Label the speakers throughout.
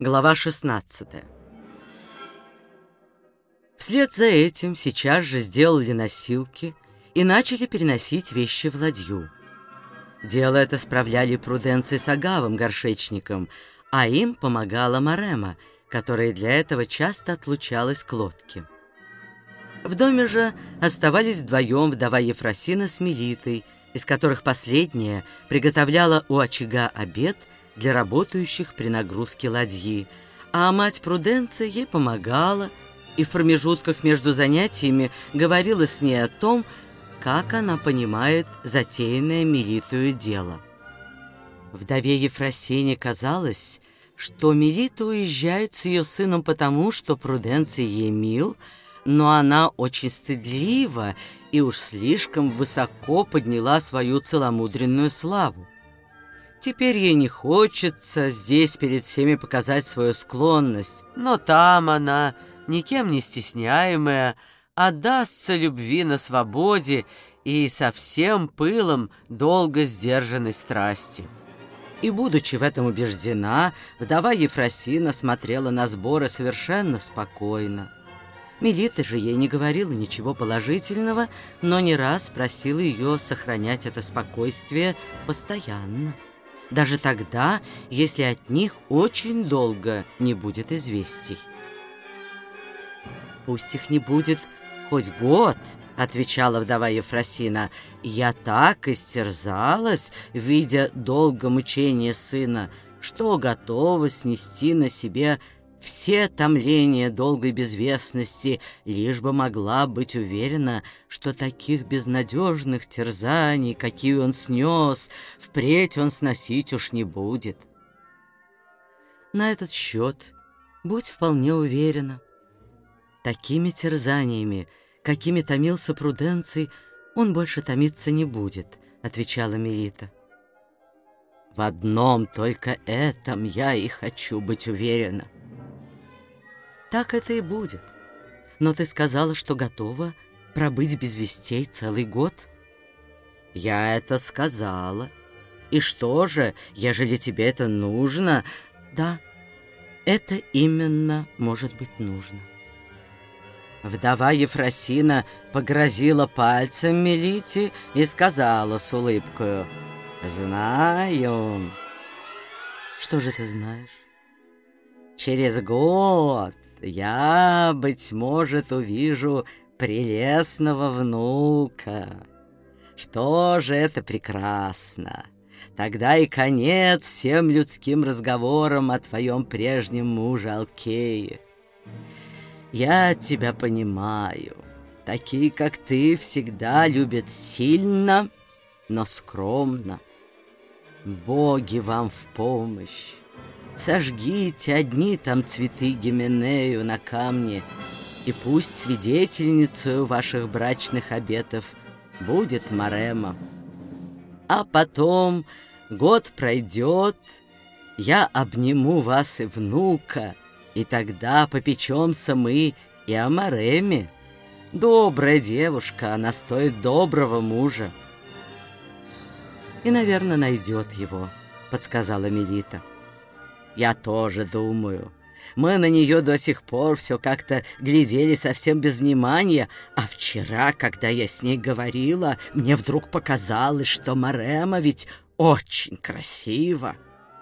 Speaker 1: Глава 16. Вслед за этим сейчас же сделали носилки и начали переносить вещи в ладью. Дело это справляли Пруденций с Агавом, горшечником, а им помогала Марема, которая для этого часто отлучалась к лодке. В доме же оставались вдвоем вдова Ефросина с Мелитой, из которых последняя приготовляла у очага обед для работающих при нагрузке ладьи, а мать Пруденция ей помогала и в промежутках между занятиями говорила с ней о том, как она понимает затеянное Мелитою дело. Вдове Ефросине казалось, что Мелита уезжает с ее сыном потому, что Пруденций ей мил, но она очень стыдлива и уж слишком высоко подняла свою целомудренную славу. Теперь ей не хочется здесь перед всеми показать свою склонность, но там она, никем не стесняемая, отдастся любви на свободе и со всем пылом долго сдержанной страсти. И, будучи в этом убеждена, вдова Ефросина смотрела на сборы совершенно спокойно. Мелита же ей не говорила ничего положительного, но не раз просила ее сохранять это спокойствие постоянно, даже тогда, если от них очень долго не будет известий. «Пусть их не будет хоть год», — отвечала вдова Ефросина. «Я так истерзалась, видя долго мучение сына, что готова снести на себе все томления долгой безвестности, лишь бы могла быть уверена, что таких безнадежных терзаний, какие он снес, впредь он сносить уж не будет». На этот счет будь вполне уверена. Такими терзаниями, какими томился Пруденций, он больше томиться не будет, отвечала Мелита. В одном только этом я и хочу быть уверена. Так это и будет. Но ты сказала, что готова пробыть без вестей целый год. Я это сказала. И что же, ежели тебе это нужно? Да, это именно может быть нужно. Вдова Ефросина погрозила пальцем Мелите и сказала с улыбкою: «Знаю». «Что же ты знаешь?» «Через год я, быть может, увижу прелестного внука. Что же это прекрасно! Тогда и конец всем людским разговорам о твоем прежнем муже Алкее. Я тебя понимаю. Такие, как ты, всегда любят сильно, но скромно. Боги вам в помощь. Сожгите одни там цветы Гименею на камне, и пусть свидетельницей ваших брачных обетов будет Марема. А потом год пройдет, я обниму вас и внука, и тогда попечемся мы и о Мареме. Добрая девушка, она стоит доброго мужа». «И, наверное, найдет его», — подсказала Мелита. «Я тоже думаю. Мы на нее до сих пор все как-то глядели совсем без внимания, а вчера, когда я с ней говорила, мне вдруг показалось, что Марема ведь очень красива».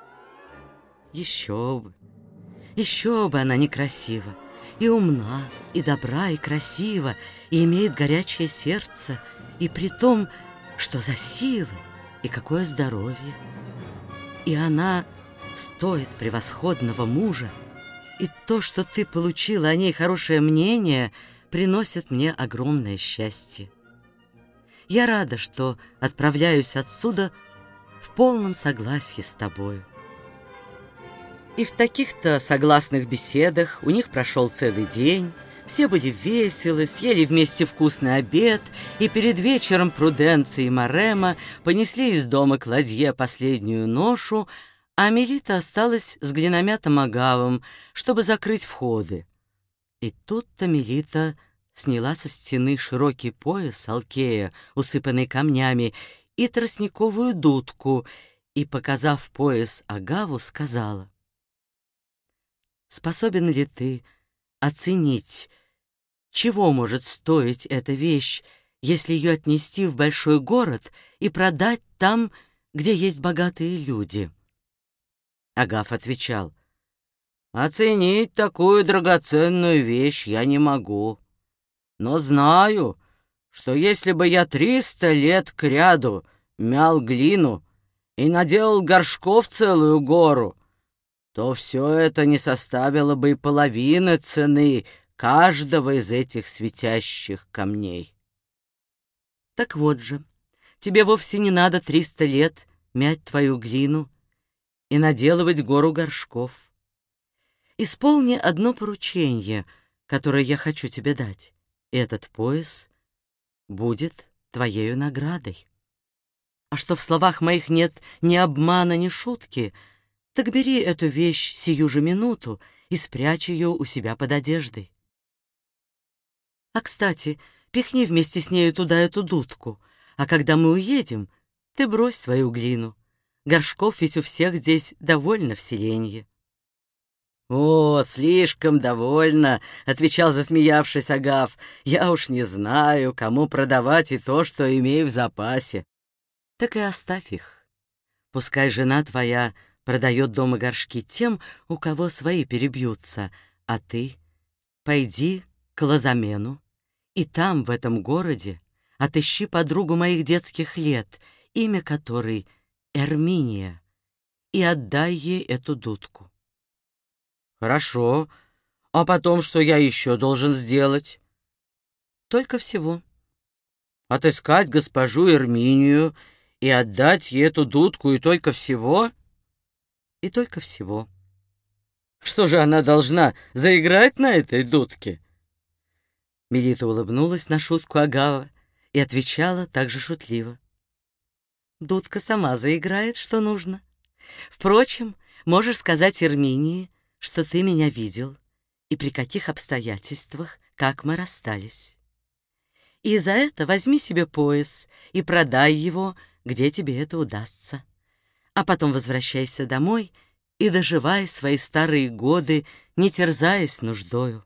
Speaker 1: Еще бы она некрасива, и умна, и добра, и красива, и имеет горячее сердце, и при том, что за силы и какое здоровье. И она стоит превосходного мужа, и то, что ты получила о ней хорошее мнение, приносит мне огромное счастье. Я рада, что отправляюсь отсюда в полном согласии с тобою». И в таких-то согласных беседах у них прошел целый день, все были веселы, съели вместе вкусный обед, и перед вечером Пруденция и Марема понесли из дома к ладье последнюю ношу, а Мелита осталась с глиномятом Агавом, чтобы закрыть входы. И тут-то Мелита сняла со стены широкий пояс Алкея, усыпанный камнями, и тростниковую дудку, и, показав пояс Агаву, сказала: способен ли ты оценить, чего может стоить эта вещь, если ее отнести в большой город и продать там, где есть богатые люди?» Агав отвечал: «Оценить такую драгоценную вещь я не могу, но знаю, что если бы я 300 лет кряду мял глину и наделал горшков целую гору, то все это не составило бы и половины цены каждого из этих светящих камней». Так вот же, тебе вовсе не надо 300 лет мять твою глину и наделывать гору горшков. Исполни одно поручение, которое я хочу тебе дать, и этот пояс будет твоею наградой. А что в словах моих нет ни обмана, ни шутки, так бери эту вещь сию же минуту и спрячь ее у себя под одеждой. А, кстати, пихни вместе с нею туда эту дудку, а когда мы уедем, ты брось свою глину. Горшков ведь у всех здесь довольно в селенье. «О, слишком довольно», — отвечал, засмеявшись, Агав. «Я уж не знаю, кому продавать и то, что имею в запасе». «Так и оставь их. Пускай жена твоя продает дома горшки тем, у кого свои перебьются, а ты пойди к Лазамену, и там, в этом городе, отыщи подругу моих детских лет, имя которой Эрминия, и отдай ей эту дудку». «Хорошо. А потом что я еще должен сделать?» «Только всего. Отыскать госпожу Эрминию и отдать ей эту дудку, и только всего?» «И только всего». «Что же она должна заиграть на этой дудке?» Мелита улыбнулась на шутку Агава и отвечала также шутливо: «Дудка сама заиграет, что нужно. Впрочем, можешь сказать Эрминии, что ты меня видел и при каких обстоятельствах, как мы расстались. И за это возьми себе пояс и продай его, где тебе это удастся. А потом возвращайся домой и доживай свои старые годы, не терзаясь нуждою».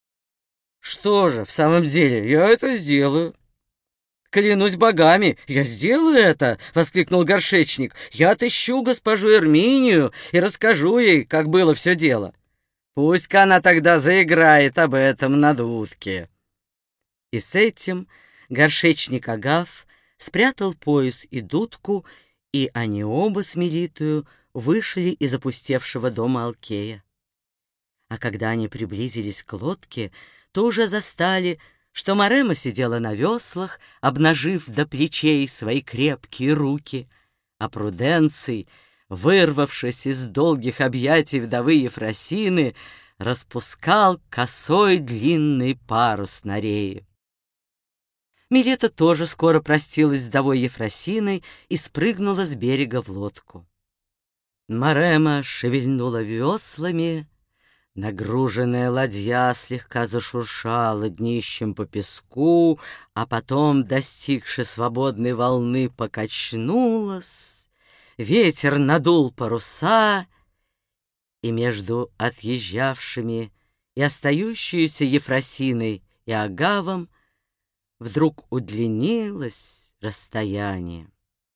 Speaker 1: «Что же, в самом деле, я это сделаю». «Клянусь богами, я сделаю это!» — воскликнул горшечник. «Я отыщу госпожу Эрминию и расскажу ей, как было все дело. Пусть-ка она тогда заиграет об этом на дудке». И с этим горшечник Агав спрятал пояс и дудку, и они оба с Мелитою вышли из опустевшего дома Алкея. А когда они приблизились к лодке, то уже застали, что Марема сидела на веслах, обнажив до плечей свои крепкие руки, а Пруденций, вырвавшись из долгих объятий вдовы Ефросины, распускал косой длинный парус на рее. Милета тоже скоро простилась с вдовой Ефросиной и спрыгнула с берега в лодку. Марема шевельнула веслами, нагруженная ладья слегка зашуршала днищем по песку, а потом, достигши свободной волны, покачнулась. Ветер надул паруса, и между отъезжавшими и остающейся Ефросиной и Агавом вдруг удлинилось расстояние.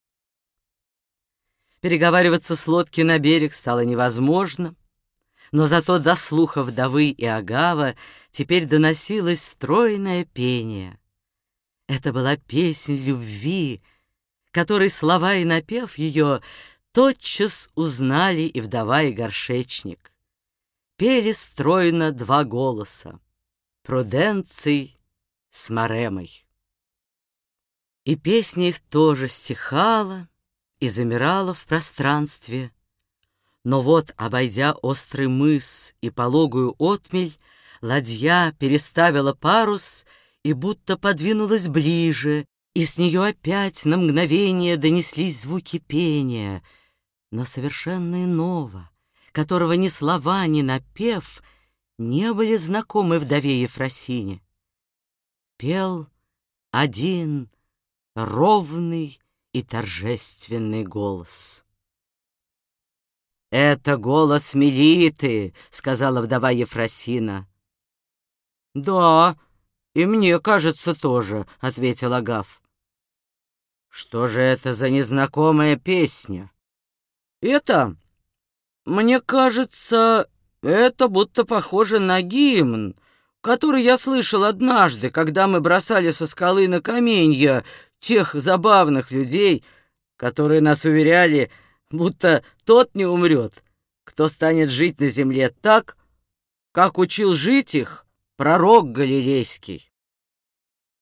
Speaker 1: Переговариваться с лодки на берег стало невозможно, но зато до слуха вдовы и Агава теперь доносилось стройное пение. Это была песнь любви, которой слова и напев ее тотчас узнали и вдова, и горшечник. Пели стройно два голоса — Пруденций с Маремой. И песня их тоже стихала и замирала в пространстве. Но вот, обойдя острый мыс и пологую отмель, ладья переставила парус и будто подвинулась ближе, и с нее опять на мгновение донеслись звуки пения, но совершенно иного, которого ни слова, ни напев не были знакомы вдове Ефросине. Пел один ровный и торжественный голос. «Это голос Мелиты», — сказала вдова Ефросина. «Да, и мне кажется тоже», — ответил Агав. «Что же это за незнакомая песня?» «Это, мне кажется, это будто похоже на гимн, который я слышал однажды, когда мы бросали со скалы на каменья тех забавных людей, которые нас уверяли, будто тот не умрет, кто станет жить на земле так, как учил жить их пророк Галилейский».